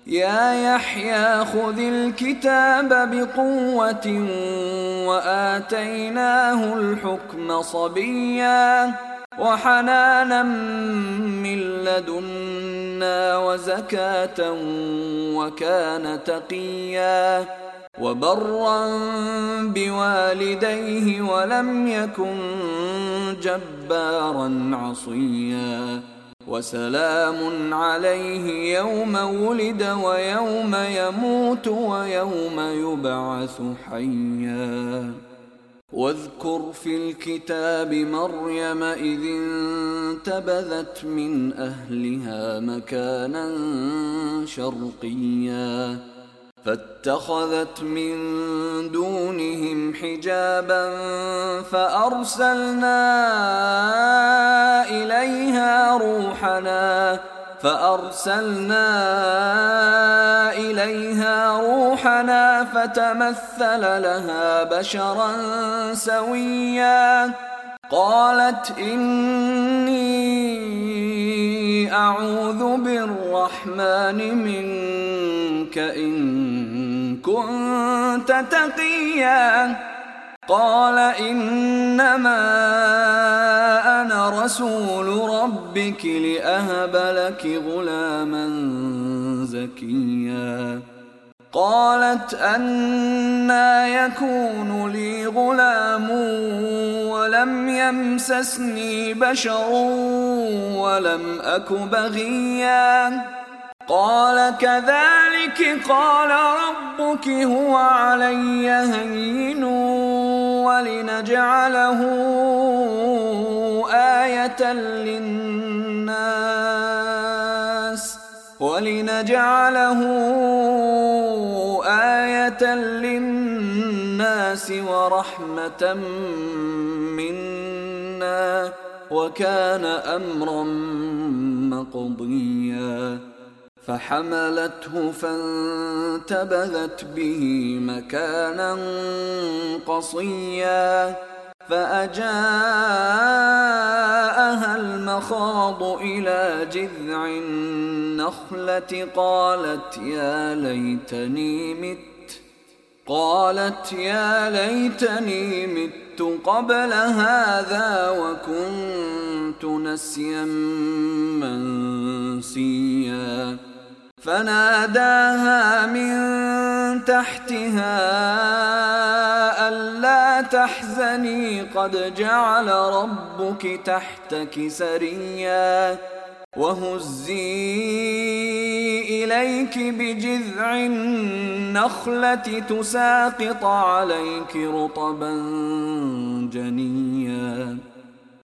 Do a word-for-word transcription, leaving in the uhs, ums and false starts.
يا يحيى خذ الكتاب بقوة وآتيناه الحكم صبيا وحنانا من لدنا وزكاة وكان تقيا وبرا بوالديه ولم يكن جبارا عصيا وسلام عليه يوم ولد ويوم يموت ويوم يبعث حيا واذكر في الكتاب مريم إذ انتبذت من أهلها مكانا شرقيا فاتخذت من دونهم حجابا فأرسلنا إليها روحنا فأرسلنا إليها روحنا فتمثل لها بشرا سويا قالت إني أعوذ بالرحمن منك إن كنت تقيا قال إنما أنا رسول ربك لأهب لك غلاما زكيا قالت أنى يكون لي غلام ولم يمسسني بشر ولم أك بغيا قال كذلك قال ربك هو علي هين ولنجعله آية للناس ولنجعله آية للناس ورحمة منا وكان أمرا مقضيا فحملته فانتبذت به مكانا قصيا فأجاءها المخاض إلى جذع النخلة قالت يا ليتني مت قالت يا ليتني مت قبل هذا وكنت نسيا منسيا فناداها من تحتها ألا تحزني قد جعل ربك تحتك سريا وهزي إليك بجذع النخلة تساقط عليك رطبا